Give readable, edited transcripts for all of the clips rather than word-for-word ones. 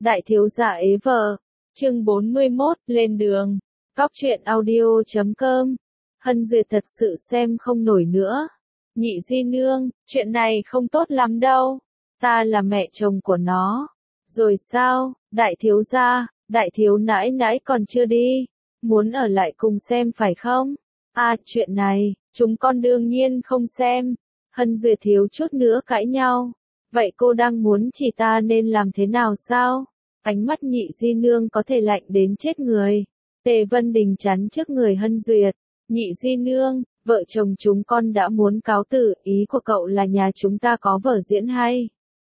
Đại thiếu gia ế vợ. Chương 41, lên đường. Cóc truyện audio.com. Hân Duyệt thật sự xem không nổi nữa. Nhị di nương, chuyện này không tốt lắm đâu. Ta là mẹ chồng của nó. Rồi sao, đại thiếu gia, đại thiếu nãi nãi còn chưa đi. Muốn ở lại cùng xem phải không? À, chuyện này, chúng con đương nhiên không xem. Hân Duyệt thiếu chút nữa cãi nhau. Vậy cô đang muốn chỉ ta nên làm thế nào sao? Ánh mắt nhị di nương có thể lạnh đến chết người. Tề Vân Đình chắn trước người Hân Duyệt. Nhị di nương, vợ chồng chúng con đã muốn cáo từ, ý của cậu là nhà chúng ta có vở diễn hay.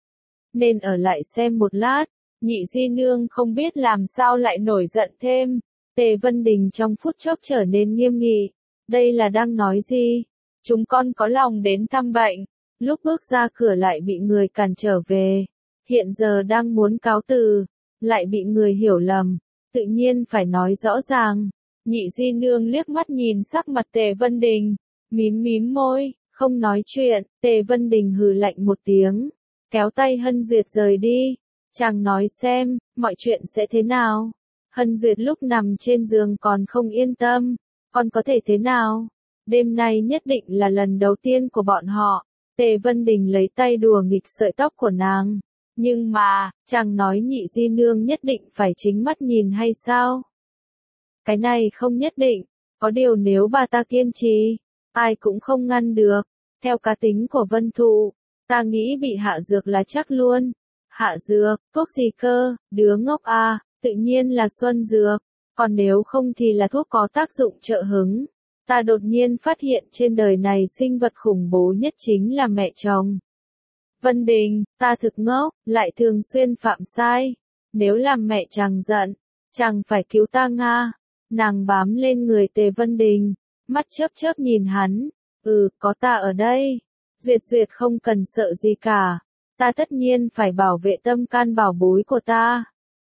Nên ở lại xem một lát. Nhị di nương không biết làm sao lại nổi giận thêm. Tề Vân Đình trong phút chốc trở nên nghiêm nghị. Đây là đang nói gì? Chúng con có lòng đến thăm bệnh. Lúc bước ra cửa lại bị người cản trở về. Hiện giờ đang muốn cáo từ, lại bị người hiểu lầm. Tự nhiên phải nói rõ ràng. Nhị di nương liếc mắt nhìn sắc mặt Tề Vân Đình. Mím môi, không nói chuyện. Tề Vân Đình hừ lạnh một tiếng. Kéo tay Hân Duyệt rời đi. Chàng nói xem, mọi chuyện sẽ thế nào? Hân Duyệt lúc nằm trên giường còn không yên tâm. Còn có thể thế nào? Đêm nay nhất định là lần đầu tiên của bọn họ. Tề Vân Đình lấy tay đùa nghịch sợi tóc của nàng. Nhưng mà, chàng nói nhị di nương nhất định phải chính mắt nhìn hay sao? Cái này không nhất định. Có điều nếu bà ta kiên trì, ai cũng không ngăn được. Theo cá tính của Vân Thụ, ta nghĩ bị hạ dược là chắc luôn. Hạ dược, thuốc gì cơ, đứa ngốc à, tự nhiên là xuân dược. Còn nếu không thì là thuốc có tác dụng trợ hứng. Ta đột nhiên phát hiện trên đời này sinh vật khủng bố nhất chính là mẹ chồng. Vân Đình, ta thực ngốc, lại thường xuyên phạm sai. Nếu làm mẹ chàng giận, chàng phải cứu ta Nga. Nàng bám lên người Tề Vân Đình, mắt chớp chớp nhìn hắn. Có ta ở đây. Duyệt không cần sợ gì cả. Ta tất nhiên phải bảo vệ tâm can bảo bối của ta.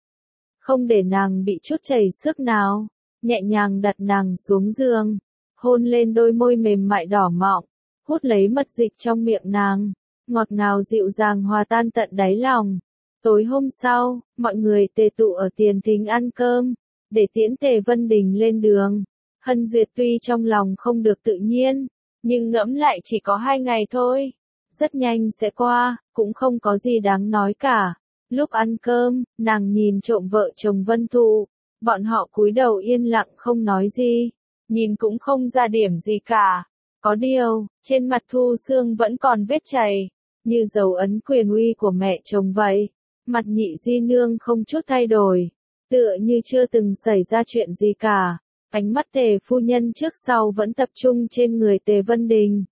Không để nàng bị chút chảy sức nào. Nhẹ nhàng đặt nàng xuống giường. Hôn lên đôi môi mềm mại đỏ mọng. Hút lấy mật dịch trong miệng nàng. Ngọt ngào dịu dàng hòa tan tận đáy lòng. Tối hôm sau, mọi người tề tụ ở tiền thính ăn cơm. Để tiễn Tề Vân Đình lên đường. Hân Duyệt tuy trong lòng không được tự nhiên. Nhưng ngẫm lại chỉ có 2 ngày thôi. Rất nhanh sẽ qua, cũng không có gì đáng nói cả. Lúc ăn cơm, nàng nhìn trộm vợ chồng Vân Thụ. Bọn họ cúi đầu yên lặng không nói gì. Nhìn cũng không ra điểm gì cả. Có điều, trên mặt Thu Sương vẫn còn vết chảy. Như dấu ấn quyền uy của mẹ chồng vậy. Mặt nhị di nương không chút thay đổi. Tựa như chưa từng xảy ra chuyện gì cả. Ánh mắt Tề phu nhân trước sau vẫn tập trung trên người Tề Vân Đình.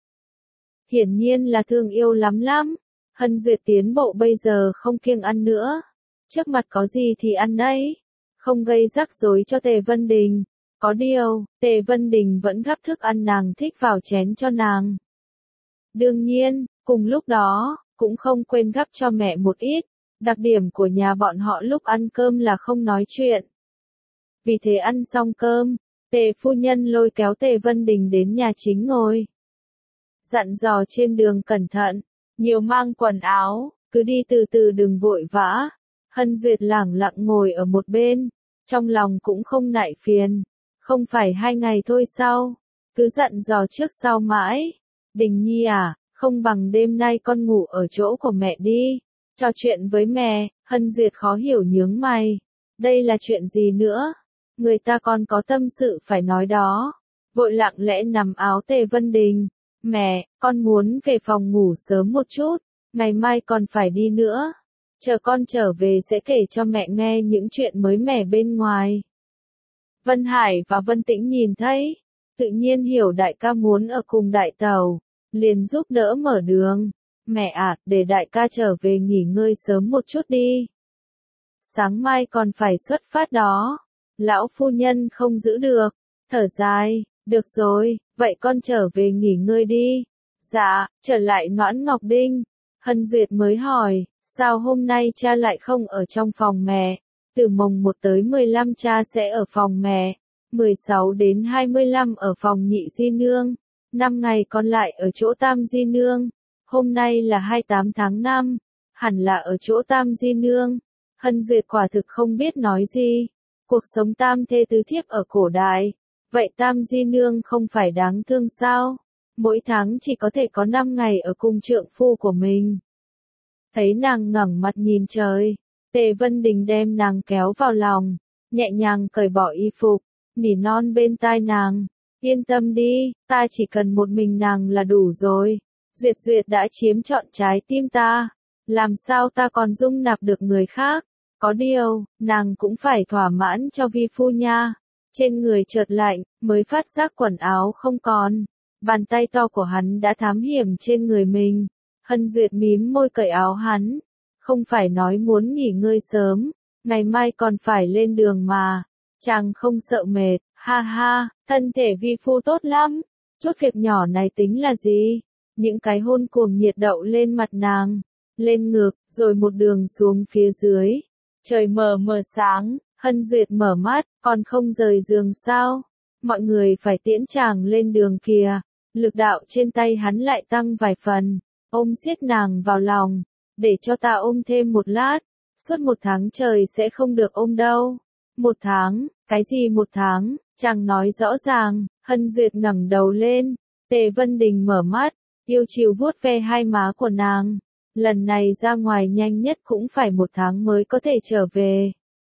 Hiển nhiên là thương yêu lắm. Hân Duyệt tiến bộ bây giờ không kiêng ăn nữa. Trước mặt có gì thì ăn ấy. Không gây rắc rối cho Tề Vân Đình. Có điều, Tề Vân Đình vẫn gắp thức ăn nàng thích vào chén cho nàng. Đương nhiên, cùng lúc đó, cũng không quên gắp cho mẹ một ít. Đặc điểm của nhà bọn họ lúc ăn cơm là không nói chuyện. Vì thế ăn xong cơm, Tề phu nhân lôi kéo Tề Vân Đình đến nhà chính ngồi. Dặn dò trên đường cẩn thận, nhiều mang quần áo, cứ đi từ từ đừng vội vã. Hân Duyệt lẳng lặng ngồi ở một bên, trong lòng cũng không nại phiền. Không phải 2 ngày thôi sao? Cứ dặn dò trước sau mãi. Đình Nhi à, không bằng đêm nay con ngủ ở chỗ của mẹ đi. Trò chuyện với mẹ. Hân Duyệt khó hiểu nhướng mày. Đây là chuyện gì nữa? Người ta còn có tâm sự phải nói đó. Vội lặng lẽ nằm áo Tề Vân Đình. Mẹ, con muốn về phòng ngủ sớm một chút. Ngày mai còn phải đi nữa. Chờ con trở về sẽ kể cho mẹ nghe những chuyện mới mẻ bên ngoài. Vân Hải và Vân Tĩnh nhìn thấy. Tự nhiên hiểu đại ca muốn ở cùng đại tàu. Liền giúp đỡ mở đường. Mẹ à, để đại ca trở về nghỉ ngơi sớm một chút đi. Sáng mai còn phải xuất phát đó. Lão phu nhân không giữ được. Thở dài, được rồi, vậy con trở về nghỉ ngơi đi. Dạ, trở lại Noãn Ngọc Đinh. Hân Duyệt mới hỏi, sao hôm nay cha lại không ở trong phòng mẹ? Từ mồng 1 tới 15 cha sẽ ở phòng mẹ. 16 đến 25 ở phòng nhị di nương. 5 ngày còn lại ở chỗ tam di nương. Hôm nay là 28 tháng 5. Hẳn là ở chỗ tam di nương. Hân Duyệt quả thực không biết nói gì. Cuộc sống tam thê tứ thiếp ở cổ đại. Vậy Tam Di Nương không phải đáng thương sao? Mỗi tháng chỉ có thể có 5 ngày ở cùng trượng phu của mình. Thấy nàng ngẩng mặt nhìn trời, Tề Vân Đình đem nàng kéo vào lòng, nhẹ nhàng cởi bỏ y phục, nỉ non bên tai nàng. Yên tâm đi, ta chỉ cần một mình nàng là đủ rồi. Duyệt Duyệt đã chiếm trọn trái tim ta. Làm sao ta còn dung nạp được người khác? Có điều, nàng cũng phải thỏa mãn cho vi phu nha. Trên người chợt lạnh, mới phát giác quần áo không còn. Bàn tay to của hắn đã thám hiểm trên người mình. Hân Duyệt mím môi cởi áo hắn. Không phải nói muốn nghỉ ngơi sớm, ngày mai còn phải lên đường mà. Chàng không sợ mệt, ha ha, thân thể vi phu tốt lắm. Chút việc nhỏ này tính là gì? Những cái hôn cuồng nhiệt đậu lên mặt nàng, lên ngực, rồi một đường xuống phía dưới. Trời mờ mờ sáng, Hân Duyệt mở mắt, còn không rời giường sao? Mọi người phải tiễn chàng lên đường kìa. Lực đạo trên tay hắn lại tăng vài phần, ôm siết nàng vào lòng, để cho ta ôm thêm một lát. Suốt 1 tháng trời sẽ không được ôm đâu. 1 tháng, cái gì 1 tháng, chàng nói rõ ràng. Hân Duyệt ngẩng đầu lên, Tề Vân Đình mở mắt, yêu chiều vuốt ve hai má của nàng. Lần này ra ngoài nhanh nhất cũng phải 1 tháng mới có thể trở về.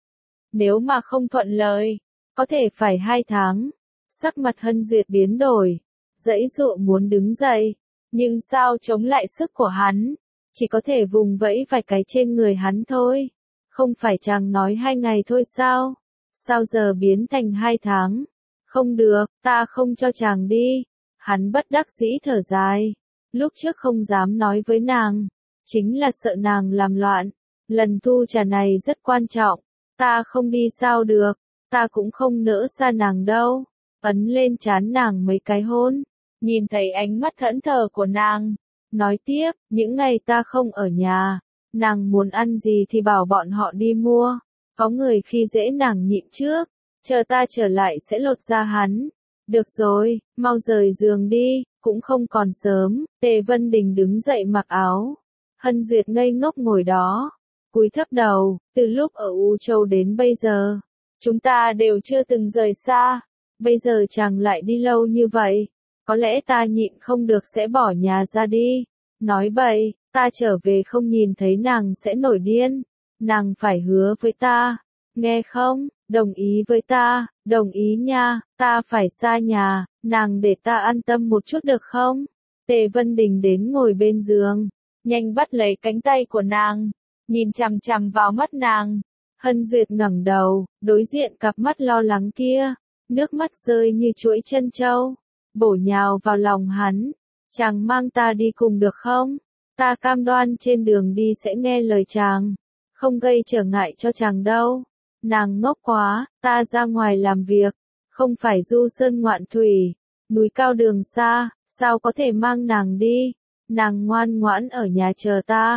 Nếu mà không thuận lợi, có thể phải 2 tháng. Sắc mặt Hân Duyệt biến đổi, giãy giụa muốn đứng dậy, nhưng sao chống lại sức của hắn, chỉ có thể vùng vẫy vài cái trên người hắn thôi. Không phải chàng nói 2 ngày thôi sao? Sao giờ biến thành 2 tháng? Không được, ta không cho chàng đi. Hắn bất đắc dĩ thở dài. Lúc trước không dám nói với nàng, chính là sợ nàng làm loạn. Lần thu trà này rất quan trọng, ta không đi sao được, ta cũng không nỡ xa nàng đâu. Ấn lên trán nàng mấy cái hôn, nhìn thấy ánh mắt thẫn thờ của nàng, nói tiếp, những ngày ta không ở nhà, nàng muốn ăn gì thì bảo bọn họ đi mua, có người khi dễ nàng nhịn trước, chờ ta trở lại sẽ lột da hắn. Được rồi, mau rời giường đi, cũng không còn sớm. Tề Vân Đình đứng dậy mặc áo. Hân Duyệt ngây ngốc ngồi đó, cúi thấp đầu. Từ lúc ở U Châu đến bây giờ, chúng ta đều chưa từng rời xa. Bây giờ chàng lại đi lâu như vậy, có lẽ ta nhịn không được sẽ bỏ nhà ra đi. Nói bậy, ta trở về không nhìn thấy nàng sẽ nổi điên. Nàng phải hứa với ta, nghe không? Đồng ý với ta, đồng ý nha, ta phải xa nhà, nàng để ta an tâm một chút được không? Tề Vân Đình đến ngồi bên giường, nhanh bắt lấy cánh tay của nàng, nhìn chằm chằm vào mắt nàng. Hân Duyệt ngẩng đầu, đối diện cặp mắt lo lắng kia, nước mắt rơi như chuỗi trân châu, bổ nhào vào lòng hắn. Chàng mang ta đi cùng được không? Ta cam đoan trên đường đi sẽ nghe lời chàng, không gây trở ngại cho chàng đâu. Nàng ngốc quá, ta ra ngoài làm việc, không phải du sơn ngoạn thủy, núi cao đường xa, sao có thể mang nàng đi? Nàng ngoan ngoãn ở nhà chờ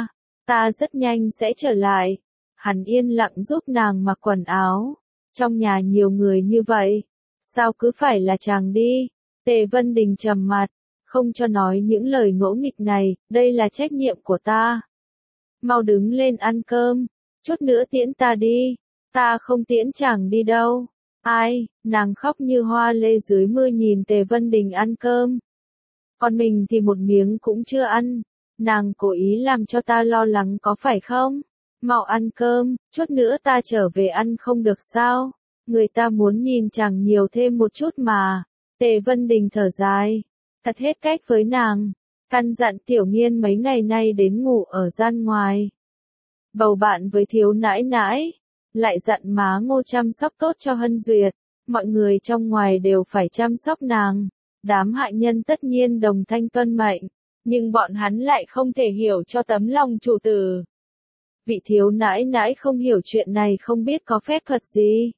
ta rất nhanh sẽ trở lại. Hắn yên lặng giúp nàng mặc quần áo. Trong nhà nhiều người như vậy, sao cứ phải là chàng đi? Tề Vân Đình trầm mặt, không cho nói những lời ngỗ nghịch này, đây là trách nhiệm của ta. Mau đứng lên ăn cơm, chút nữa tiễn ta đi. Ta không tiễn chàng đi đâu. Ai? Nàng khóc như hoa lê dưới mưa nhìn Tề Vân Đình ăn cơm. Còn mình thì một miếng cũng chưa ăn. Nàng cố ý làm cho ta lo lắng có phải không? Mau ăn cơm, chút nữa ta trở về ăn không được sao? Người ta muốn nhìn chàng nhiều thêm một chút mà. Tề Vân Đình thở dài, thật hết cách với nàng. Căn dặn Tiểu Nghiên mấy ngày nay đến ngủ ở gian ngoài, bầu bạn với thiếu nãi nãi. Lại dặn má Ngô chăm sóc tốt cho Hân Duyệt, mọi người trong ngoài đều phải chăm sóc nàng. Đám hại nhân tất nhiên đồng thanh tuân mệnh, nhưng bọn hắn lại không thể hiểu cho tấm lòng chủ tử. Vị thiếu nãi nãi không hiểu chuyện này không biết có phép thuật gì.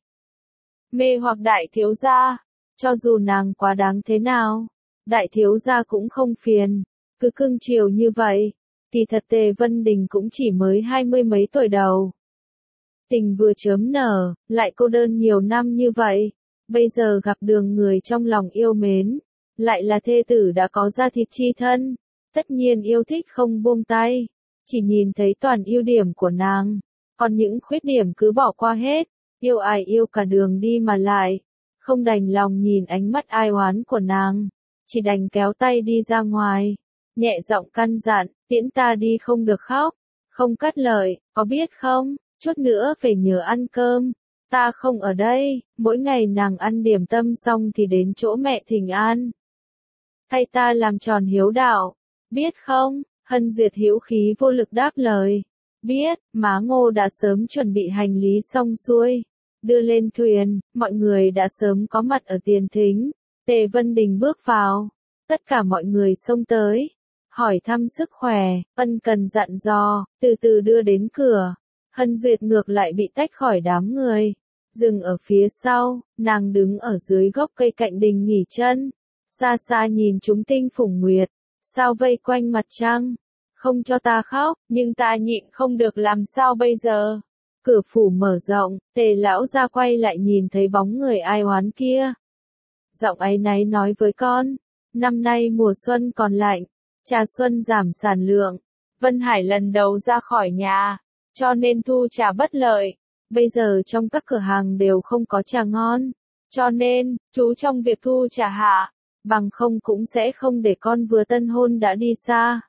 Mê hoặc đại thiếu gia, cho dù nàng quá đáng thế nào, đại thiếu gia cũng không phiền, cứ cưng chiều như vậy. Kỳ thật Tề Vân Đình cũng chỉ mới 20 mấy tuổi đầu. Tình vừa chớm nở, lại cô đơn nhiều năm như vậy, bây giờ gặp đường người trong lòng yêu mến, lại là thê tử đã có da thịt chi thân, tất nhiên yêu thích không buông tay, chỉ nhìn thấy toàn ưu điểm của nàng, còn những khuyết điểm cứ bỏ qua hết, yêu ai yêu cả đường đi mà lại, không đành lòng nhìn ánh mắt ai oán của nàng, chỉ đành kéo tay đi ra ngoài, nhẹ giọng căn dặn, tiễn ta đi không được khóc, không cắt lời, có biết không, chút nữa phải nhớ ăn cơm, ta không ở đây, mỗi ngày nàng ăn điểm tâm xong thì đến chỗ mẹ thỉnh an. Thay ta làm tròn hiếu đạo, biết không? Hân Duyệt hữu khí vô lực đáp lời. Biết, má Ngô đã sớm chuẩn bị hành lý xong xuôi. Đưa lên thuyền, mọi người đã sớm có mặt ở tiền thính. Tề Vân Đình bước vào. Tất cả mọi người xông tới. Hỏi thăm sức khỏe, ân cần dặn dò, từ từ đưa đến cửa. Hân Duyệt ngược lại bị tách khỏi đám người. Dừng ở phía sau, nàng đứng ở dưới gốc cây cạnh đình nghỉ chân. Xa xa nhìn chúng tinh phủng nguyệt. Sao vây quanh mặt trăng? Không cho ta khóc, nhưng ta nhịn không được làm sao bây giờ? Cửa phủ mở rộng, Tề lão ra quay lại nhìn thấy bóng người ai oán kia. Giọng áy náy nói với con, năm nay mùa xuân còn lạnh, trà xuân giảm sản lượng. Vân Hải lần đầu ra khỏi nhà, cho nên thu trà bất lợi. Bây giờ trong các cửa hàng đều không có trà ngon, cho nên, chú trong việc thu trà hạ, bằng không cũng sẽ không để con vừa tân hôn đã đi xa.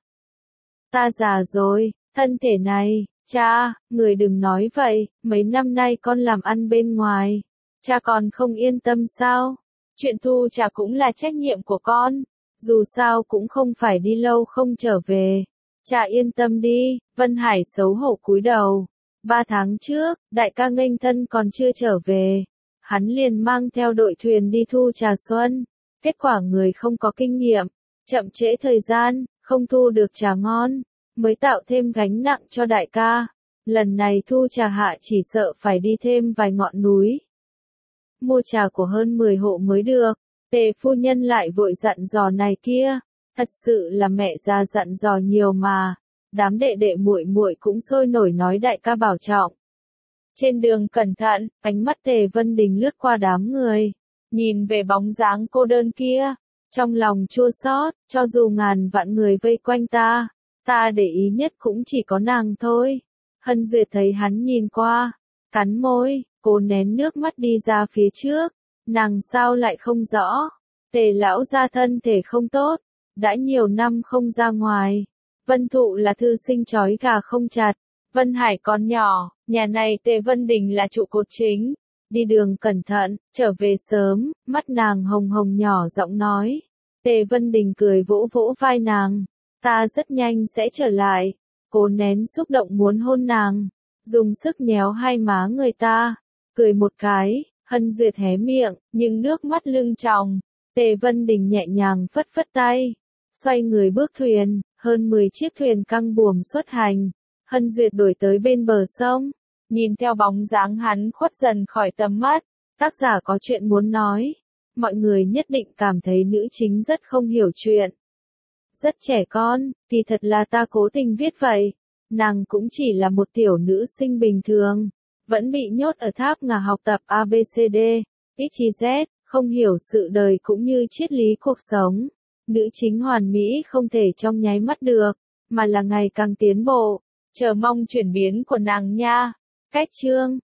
Ta già rồi, thân thể này, cha, người đừng nói vậy, mấy năm nay con làm ăn bên ngoài, cha còn không yên tâm sao? Chuyện thu trà cũng là trách nhiệm của con, dù sao cũng không phải đi lâu không trở về. Cha yên tâm đi, Vân Hải xấu hổ cúi đầu. 3 tháng trước, đại ca nghênh thân còn chưa trở về, hắn liền mang theo đội thuyền đi thu trà xuân. Kết quả người không có kinh nghiệm, chậm trễ thời gian, không thu được trà ngon, mới tạo thêm gánh nặng cho đại ca. Lần này thu trà hạ chỉ sợ phải đi thêm vài ngọn núi. Mua trà của hơn 10 hộ mới được, Tề phu nhân lại vội dặn dò này kia, thật sự là mẹ già dặn dò nhiều mà. Đám đệ đệ muội muội cũng sôi nổi nói đại ca bảo trọng. Trên đường cẩn thận, ánh mắt Tề Vân Đình lướt qua đám người. Nhìn về bóng dáng cô đơn kia, trong lòng chua xót, cho dù ngàn vạn người vây quanh ta để ý nhất cũng chỉ có nàng thôi. Hân Duyệt thấy hắn nhìn qua, cắn môi, cố nén nước mắt đi ra phía trước, nàng sao lại không rõ. Tề lão gia thân thể không tốt, đã nhiều năm không ra ngoài. Vân Thụ là thư sinh trói gà không chặt, Vân Hải còn nhỏ, nhà này Tề Vân Đình là trụ cột chính. Đi đường cẩn thận, trở về sớm, mắt nàng hồng hồng nhỏ giọng nói. Tề Vân Đình cười vỗ vỗ vai nàng, ta rất nhanh sẽ trở lại. Cố nén xúc động muốn hôn nàng, dùng sức nhéo hai má người ta, cười một cái. Hân Duyệt hé miệng, nhưng nước mắt lưng tròng. Tề Vân Đình nhẹ nhàng phất phất tay, xoay người bước thuyền, hơn 10 chiếc thuyền căng buồm xuất hành. Hân Duyệt đuổi tới bên bờ sông, nhìn theo bóng dáng hắn khuất dần khỏi tầm mắt, tác giả có chuyện muốn nói. Mọi người nhất định cảm thấy nữ chính rất không hiểu chuyện. Rất trẻ con, thì thật là ta cố tình viết vậy. Nàng cũng chỉ là một tiểu nữ sinh bình thường, vẫn bị nhốt ở tháp ngà học tập ABCD, XYZ, không hiểu sự đời cũng như triết lý cuộc sống. Nữ chính hoàn mỹ không thể trong nháy mắt được, mà là ngày càng tiến bộ. Chờ mong chuyển biến của nàng nha. Cách chương